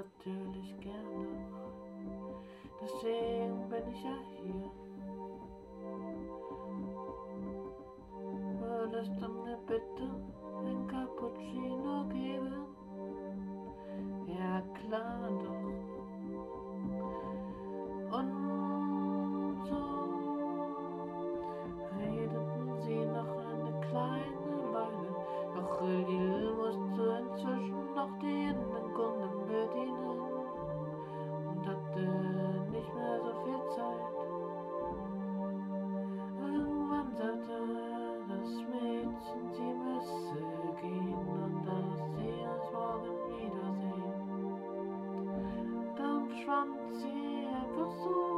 natürlich gerne. Deswegen bin ich ja hier. Würdest du mir bitte ein Cappuccino geben? Ja klar doch. Und so redeten sie noch eine kleine Weile. Doch Lil musste inzwischen noch die Kunden bedienen und hatte nicht mehr so viel Zeit. Irgendwann sagte das Mädchen, sie müsse gehen und dass sie es morgen wiedersehen. Dann verschwand sie einfach so.